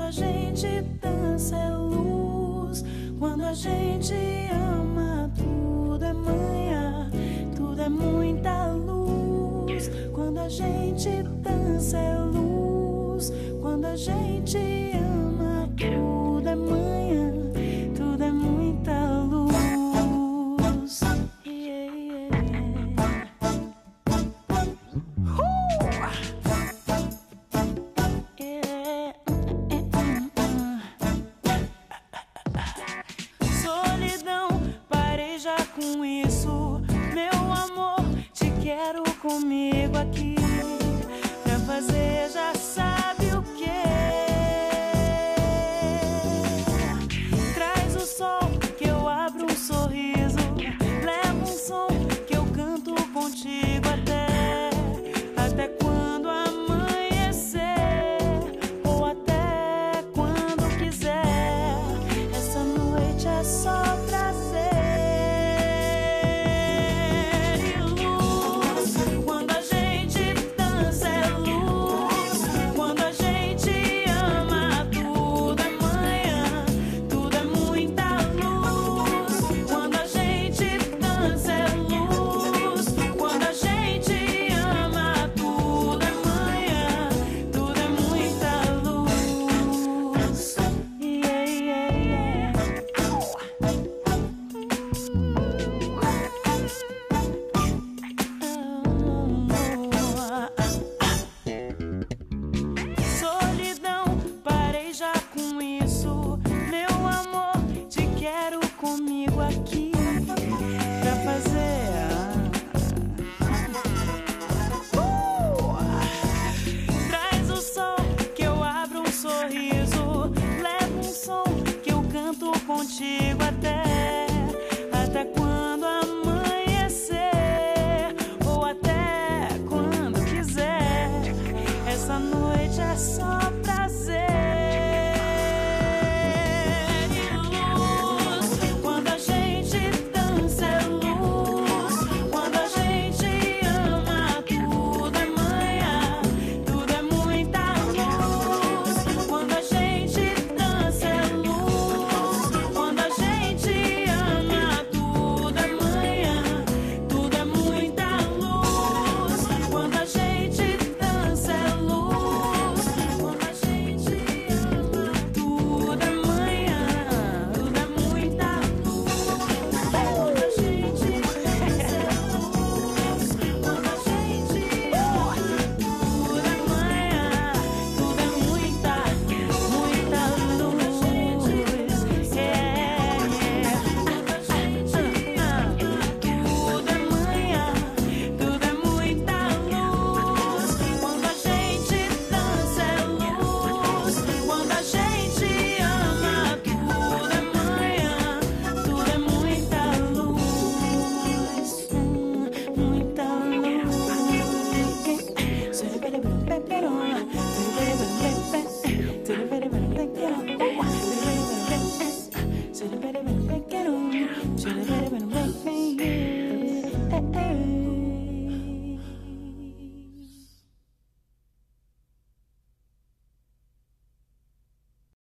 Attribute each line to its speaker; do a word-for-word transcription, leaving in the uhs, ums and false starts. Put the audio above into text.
Speaker 1: a gente dança é luz. Quando a gente ama, tudo é manhã, tudo é muita luz. Quando a gente dança é luz. Quando a gente ama, tudo é manhã, tudo é muita luz. Yeah, yeah, yeah. Yeah. Solidão, parei já com isso. Meu amor, te quero comigo aqui.